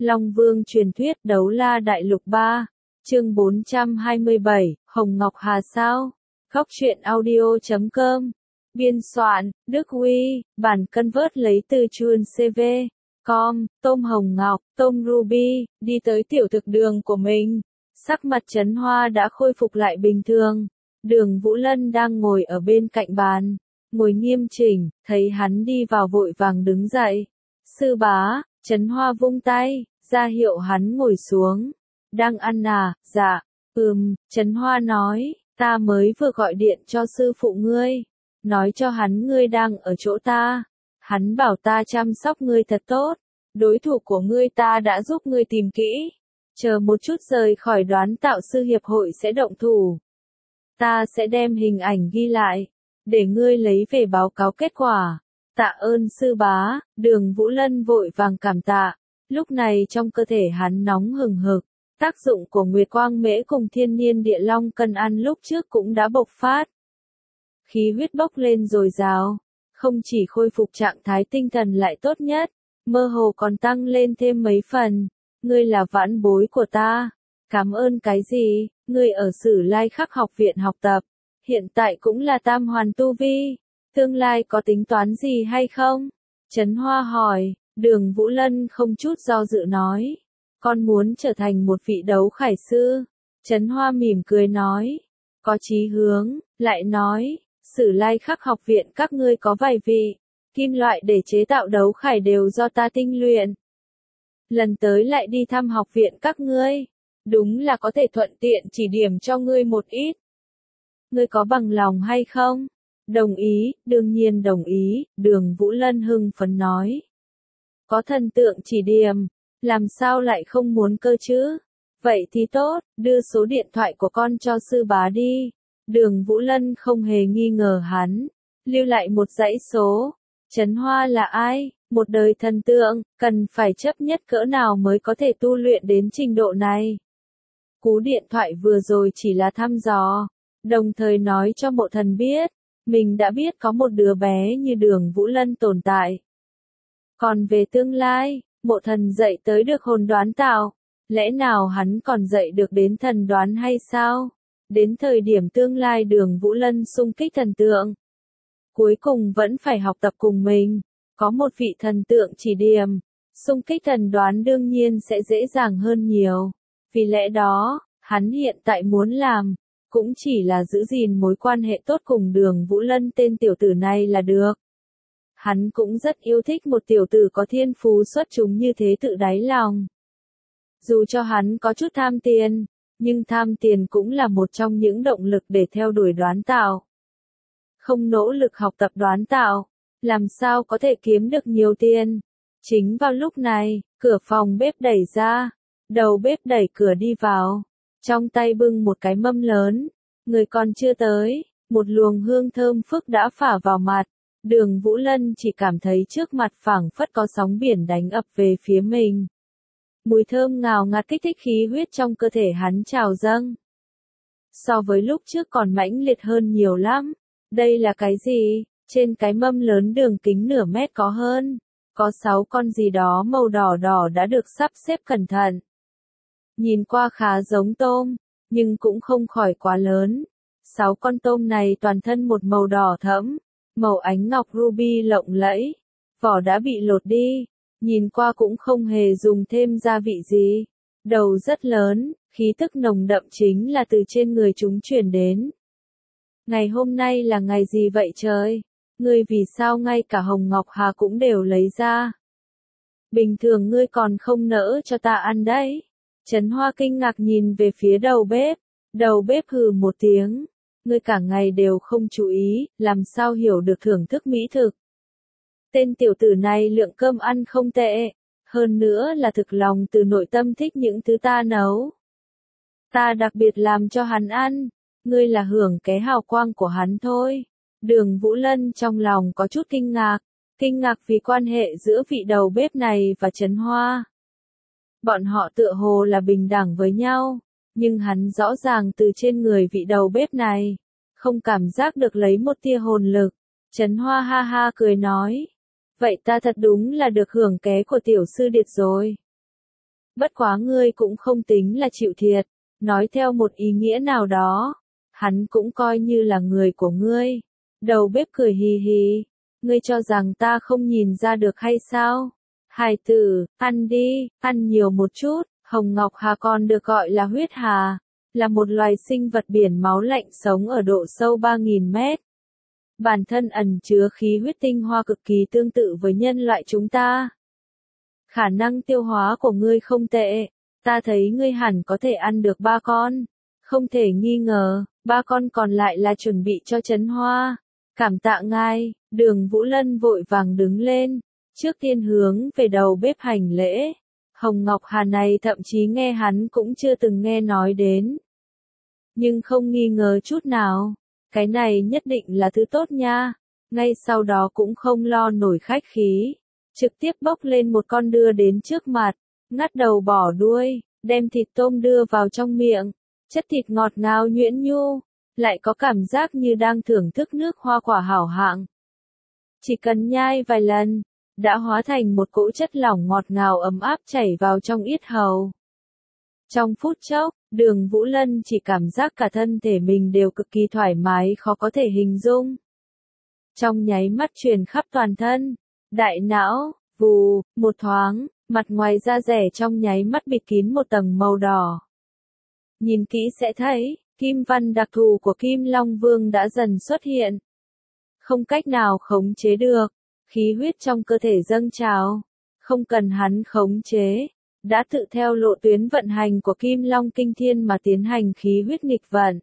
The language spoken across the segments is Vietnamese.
Long Vương truyền thuyết Đấu La Đại Lục 3, chương 427, Hồng Ngọc Hà sao? Góc truyện audio.com. Biên soạn, Đức Huy, bản convert lấy từ chuồn CV. Com, tôm hồng ngọc, tôm ruby, đi tới tiểu thực đường của mình. Sắc mặt Trấn Hoa đã khôi phục lại bình thường. Đường Vũ Lân đang ngồi ở bên cạnh bàn, ngồi nghiêm chỉnh, thấy hắn đi vào vội vàng đứng dậy. Sư bá, Trấn Hoa vung tay, ra hiệu hắn ngồi xuống. Đang ăn à? Dạ. Trấn Hoa nói, ta mới vừa gọi điện cho sư phụ ngươi, nói cho hắn ngươi đang ở chỗ ta. Hắn bảo ta chăm sóc ngươi thật tốt, đối thủ của ngươi ta đã giúp ngươi tìm kỹ. Chờ một chút rời khỏi Đoán Tạo Sư Hiệp hội sẽ động thủ. Ta sẽ đem hình ảnh ghi lại, để ngươi lấy về báo cáo kết quả. Tạ ơn sư bá, Đường Vũ Lân vội vàng cảm tạ. Lúc này trong cơ thể hắn nóng hừng hực, tác dụng của Nguyệt Quang Mễ cùng Thiên Niên Địa Long Cân Ăn lúc trước cũng đã bộc phát. Khí huyết bốc lên dồi dào, không chỉ khôi phục trạng thái tinh thần lại tốt nhất, mơ hồ còn tăng lên thêm mấy phần. Ngươi là vãn bối của ta. Cảm ơn cái gì? Ngươi ở Sử Lai Khắc học viện học tập, hiện tại cũng là tam hoàn tu vi. Tương lai có tính toán gì hay không? Trấn Hoa hỏi. Đường Vũ Lân không chút do dự nói, con muốn trở thành một vị đấu khải sư. Trấn Hoa mỉm cười nói, có chí hướng, lại nói, Sử Lai Khắc học viện các ngươi có vài vị, kim loại để chế tạo đấu khải đều do ta tinh luyện. Lần tới lại đi thăm học viện các ngươi, đúng là có thể thuận tiện chỉ điểm cho ngươi một ít. Ngươi có bằng lòng hay không? Đồng ý, đương nhiên đồng ý, Đường Vũ Lân hưng phấn nói. Có thần tượng chỉ điểm, làm sao lại không muốn cơ chứ? Vậy thì tốt, đưa số điện thoại của con cho sư bá đi. Đường Vũ Lân không hề nghi ngờ hắn, lưu lại một dãy số. Trấn Hoa là ai? Một đời thần tượng, cần phải chấp nhất cỡ nào mới có thể tu luyện đến trình độ này? Cú điện thoại vừa rồi chỉ là thăm dò, đồng thời nói cho Mộ Thần biết, mình đã biết có một đứa bé như Đường Vũ Lân tồn tại. Còn về tương lai, Mộ Thần dạy tới được hồn đoán tạo, lẽ nào hắn còn dạy được đến thần đoán hay sao? Đến thời điểm tương lai Đường Vũ Lân xung kích thần tượng, cuối cùng vẫn phải học tập cùng mình, có một vị thần tượng chỉ điểm, xung kích thần đoán đương nhiên sẽ dễ dàng hơn nhiều. Vì lẽ đó, hắn hiện tại muốn làm, cũng chỉ là giữ gìn mối quan hệ tốt cùng Đường Vũ Lân tên tiểu tử này là được. Hắn cũng rất yêu thích một tiểu tử có thiên phú xuất chúng như thế tự đáy lòng. Dù cho hắn có chút tham tiền, nhưng tham tiền cũng là một trong những động lực để theo đuổi đoán tạo. Không nỗ lực học tập đoán tạo, làm sao có thể kiếm được nhiều tiền? Chính vào lúc này, cửa phòng bếp đẩy ra, đầu bếp đẩy cửa đi vào, trong tay bưng một cái mâm lớn, người còn chưa tới, một luồng hương thơm phức đã phả vào mặt. Đường Vũ Lân chỉ cảm thấy trước mặt phảng phất có sóng biển đánh ập về phía mình. Mùi thơm ngào ngạt kích thích khí huyết trong cơ thể hắn trào dâng. So với lúc trước còn mãnh liệt hơn nhiều lắm. Đây là cái gì? Trên cái mâm lớn đường kính nửa mét có hơn. Có 6 con gì đó màu đỏ đỏ đã được sắp xếp cẩn thận. Nhìn qua khá giống tôm, nhưng cũng không khỏi quá lớn. 6 con tôm này toàn thân một màu đỏ thẫm, màu ánh ngọc ruby lộng lẫy. Vỏ đã bị lột đi, nhìn qua cũng không hề dùng thêm gia vị gì. Đầu rất lớn, khí tức nồng đậm chính là từ trên người chúng truyền đến. Ngày hôm nay là ngày gì vậy trời? Ngươi vì sao ngay cả Hồng Ngọc Hà cũng đều lấy ra? Bình thường ngươi còn không nỡ cho ta ăn đấy. Trấn Hoa kinh ngạc nhìn về phía đầu bếp. Đầu bếp hừ một tiếng. Ngươi cả ngày đều không chú ý, làm sao hiểu được thưởng thức mỹ thực. Tên tiểu tử này lượng cơm ăn không tệ. Hơn nữa là thực lòng từ nội tâm thích những thứ ta nấu. Ta đặc biệt làm cho hắn ăn. Ngươi là hưởng cái hào quang của hắn thôi. Đường Vũ Lân trong lòng có chút kinh ngạc vì quan hệ giữa vị đầu bếp này và Trấn Hoa. Bọn họ tựa hồ là bình đẳng với nhau, nhưng hắn rõ ràng từ trên người vị đầu bếp này, không cảm giác được lấy một tia hồn lực. Trấn Hoa ha ha cười nói, vậy ta thật đúng là được hưởng ké của tiểu sư điệt rồi. Bất quá ngươi cũng không tính là chịu thiệt, nói theo một ý nghĩa nào đó, hắn cũng coi như là người của ngươi. Đầu bếp cười hì hì, ngươi cho rằng ta không nhìn ra được hay sao? Hài tử, ăn đi, ăn nhiều một chút. Hồng Ngọc Hà còn được gọi là huyết hà, là một loài sinh vật biển máu lạnh sống ở độ sâu 3.000 mét. Bản thân ẩn chứa khí huyết tinh hoa cực kỳ tương tự với nhân loại chúng ta. Khả năng tiêu hóa của ngươi không tệ, ta thấy ngươi hẳn có thể ăn được 3 con. Không thể nghi ngờ, 3 con còn lại là chuẩn bị cho Trấn Hoa. Cảm tạ ngài, Đường Vũ Lân vội vàng đứng lên, trước tiên hướng về đầu bếp hành lễ. Hồng Ngọc Hà này thậm chí nghe hắn cũng chưa từng nghe nói đến. Nhưng không nghi ngờ chút nào, cái này nhất định là thứ tốt nha. Ngay sau đó cũng không lo nổi khách khí, trực tiếp bốc lên một con đưa đến trước mặt, ngắt đầu bỏ đuôi, đem thịt tôm đưa vào trong miệng, chất thịt ngọt ngào nhuyễn nhu, lại có cảm giác như đang thưởng thức nước hoa quả hảo hạng. Chỉ cần nhai vài lần, đã hóa thành một cỗ chất lỏng ngọt ngào ấm áp chảy vào trong yết hầu. Trong phút chốc, Đường Vũ Lân chỉ cảm giác cả thân thể mình đều cực kỳ thoải mái khó có thể hình dung. Trong nháy mắt truyền khắp toàn thân, đại não, vù, một thoáng, mặt ngoài da rẻ trong nháy mắt bịt kín một tầng màu đỏ. Nhìn kỹ sẽ thấy, kim văn đặc thù của Kim Long Vương đã dần xuất hiện. Không cách nào khống chế được, khí huyết trong cơ thể dâng trào, không cần hắn khống chế, đã tự theo lộ tuyến vận hành của Kim Long Kinh Thiên mà tiến hành khí huyết nghịch vận.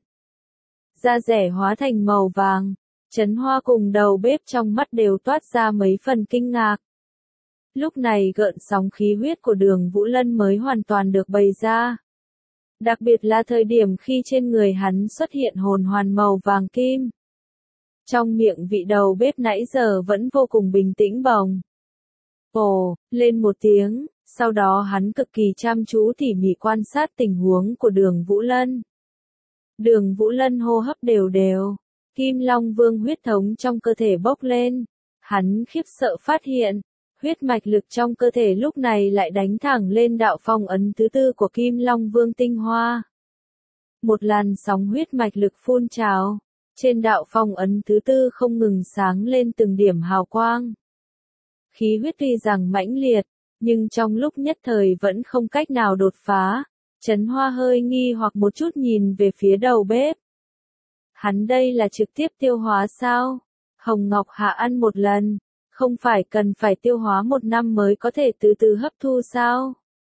Da rẻ hóa thành màu vàng, Trấn Hoa cùng đầu bếp trong mắt đều toát ra mấy phần kinh ngạc. Lúc này gợn sóng khí huyết của Đường Vũ Lân mới hoàn toàn được bày ra. Đặc biệt là thời điểm khi trên người hắn xuất hiện hồn hoàn màu vàng kim. Trong miệng vị đầu bếp nãy giờ vẫn vô cùng bình tĩnh bồng. Ồ, lên một tiếng, sau đó hắn cực kỳ chăm chú tỉ mỉ quan sát tình huống của Đường Vũ Lân. Đường Vũ Lân hô hấp đều đều, Kim Long Vương huyết thống trong cơ thể bốc lên. Hắn khiếp sợ phát hiện, huyết mạch lực trong cơ thể lúc này lại đánh thẳng lên đạo phong ấn thứ tư của Kim Long Vương tinh hoa. Một làn sóng huyết mạch lực phun trào, trên đạo phong ấn thứ tư không ngừng sáng lên từng điểm hào quang. Khí huyết tuy rằng mãnh liệt, nhưng trong lúc nhất thời vẫn không cách nào đột phá. Trấn Hoa hơi nghi hoặc một chút nhìn về phía đầu bếp. Hắn đây là trực tiếp tiêu hóa sao? Hồng Ngọc Hạ ăn một lần, không phải cần phải tiêu hóa 1 năm mới có thể từ từ hấp thu sao?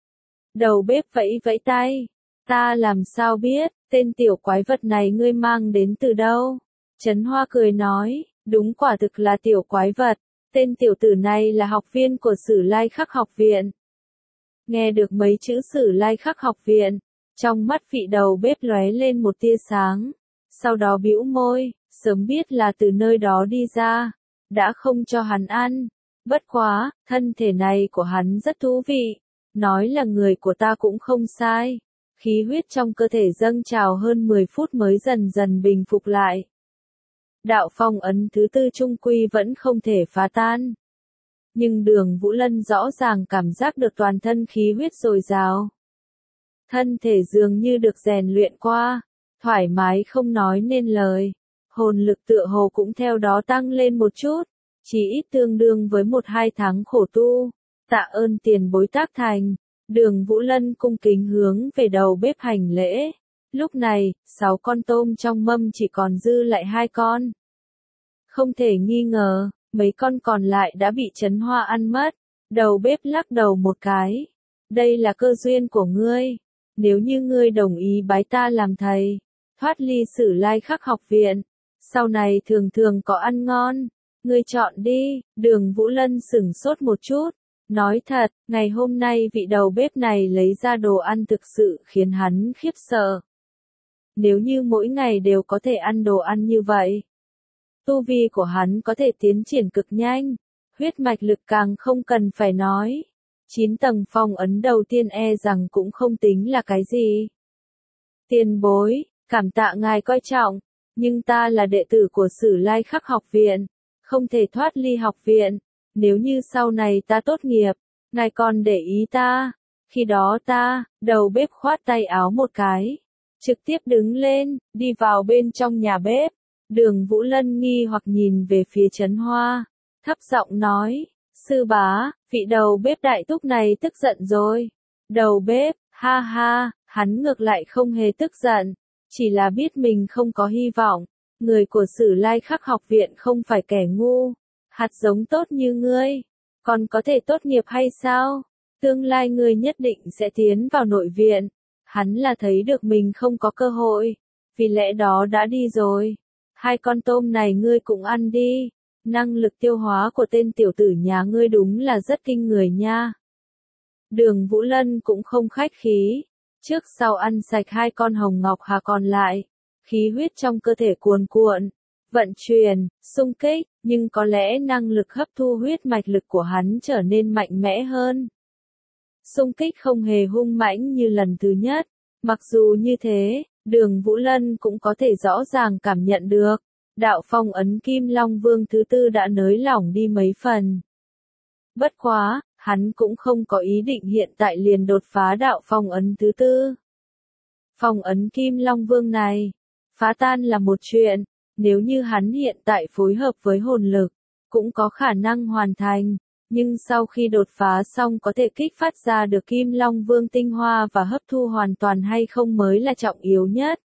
Đầu bếp vẫy vẫy tay, ta làm sao biết, tên tiểu quái vật này ngươi mang đến từ đâu? Trấn Hoa cười nói, đúng quả thực là tiểu quái vật, tên tiểu tử này là học viên của Sử Lai Khắc học viện. Nghe được mấy chữ Sử Lai Khắc học viện, trong mắt vị đầu bếp lóe lên một tia sáng, sau đó bĩu môi, sớm biết là từ nơi đó đi ra, đã không cho hắn ăn. Bất quá, thân thể này của hắn rất thú vị, nói là người của ta cũng không sai. Khí huyết trong cơ thể dâng trào hơn 10 phút mới dần dần bình phục lại. Đạo phong ấn thứ tư trung quy vẫn không thể phá tan. Nhưng Đường Vũ Lân rõ ràng cảm giác được toàn thân khí huyết dồi dào. Thân thể dường như được rèn luyện qua, thoải mái không nói nên lời. Hồn lực tựa hồ cũng theo đó tăng lên một chút, chỉ ít tương đương với 1-2 tháng khổ tu. Tạ ơn tiền bối tác thành. Đường Vũ Lân cung kính hướng về đầu bếp hành lễ. Lúc này, 6 con tôm trong mâm chỉ còn dư lại 2 con. Không thể nghi ngờ, mấy con còn lại đã bị Trấn Hoa ăn mất. Đầu bếp lắc đầu một cái. Đây là cơ duyên của ngươi. Nếu như ngươi đồng ý bái ta làm thầy, thoát ly Sử Lai Khắc học viện, sau này thường thường có ăn ngon. Ngươi chọn đi. Đường Vũ Lân sửng sốt một chút. Nói thật, ngày hôm nay vị đầu bếp này lấy ra đồ ăn thực sự khiến hắn khiếp sợ. Nếu như mỗi ngày đều có thể ăn đồ ăn như vậy, tu vi của hắn có thể tiến triển cực nhanh, huyết mạch lực càng không cần phải nói. 9 tầng phong ấn đầu tiên e rằng cũng không tính là cái gì. Tiền bối, cảm tạ ngài coi trọng, nhưng ta là đệ tử của Sử Lai Khắc học viện, không thể thoát ly học viện. Nếu như sau này ta tốt nghiệp, ngài còn để ý ta, Khi đó đầu bếp khoát tay áo một cái, trực tiếp đứng lên, đi vào bên trong nhà bếp. Đường Vũ Lân nghi hoặc nhìn về phía Trấn Hoa, thấp giọng nói, sư bá, vị đầu bếp đại túc này tức giận rồi. Đầu bếp, ha ha, hắn ngược lại không hề tức giận, chỉ là biết mình không có hy vọng. Người của Sử Lai Khắc học viện không phải kẻ ngu, hạt giống tốt như ngươi, còn có thể tốt nghiệp hay sao? Tương lai ngươi nhất định sẽ tiến vào nội viện. Hắn là thấy được mình không có cơ hội, vì lẽ đó đã đi rồi. 2 con tôm này ngươi cũng ăn đi, năng lực tiêu hóa của tên tiểu tử nhà ngươi đúng là rất kinh người nha. Đường Vũ Lân cũng không khách khí, trước sau ăn sạch 2 con hồng ngọc hà còn lại, khí huyết trong cơ thể cuồn cuộn, vận chuyển, xung kích, nhưng có lẽ năng lực hấp thu huyết mạch lực của hắn trở nên mạnh mẽ hơn. Xung kích không hề hung mãnh như lần thứ nhất, mặc dù như thế, Đường Vũ Lân cũng có thể rõ ràng cảm nhận được, đạo phong ấn Kim Long Vương thứ tư đã nới lỏng đi mấy phần. Bất quá, hắn cũng không có ý định hiện tại liền đột phá đạo phong ấn thứ tư. Phong ấn Kim Long Vương này, phá tan là một chuyện, nếu như hắn hiện tại phối hợp với hồn lực, cũng có khả năng hoàn thành, nhưng sau khi đột phá xong có thể kích phát ra được Kim Long Vương tinh hoa và hấp thu hoàn toàn hay không mới là trọng yếu nhất.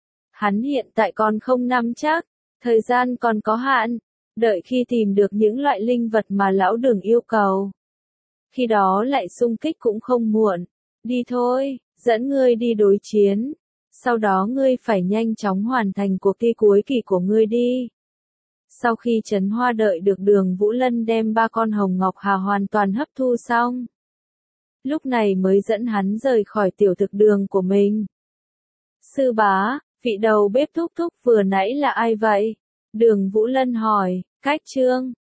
Hắn hiện tại còn không nắm chắc, thời gian còn có hạn, đợi khi tìm được những loại linh vật mà lão Đường yêu cầu. Khi đó lại xung kích cũng không muộn. Đi thôi, dẫn ngươi đi đối chiến. Sau đó ngươi phải nhanh chóng hoàn thành cuộc thi cuối kỳ của ngươi đi. Sau khi Trấn Hoa đợi được Đường Vũ Lân đem 3 con hồng ngọc hà hoàn toàn hấp thu xong, lúc này mới dẫn hắn rời khỏi tiểu thực đường của mình. Sư bá, vị đầu bếp thúc thúc vừa nãy là ai vậy? Đường Vũ Lân hỏi, Cách Trương,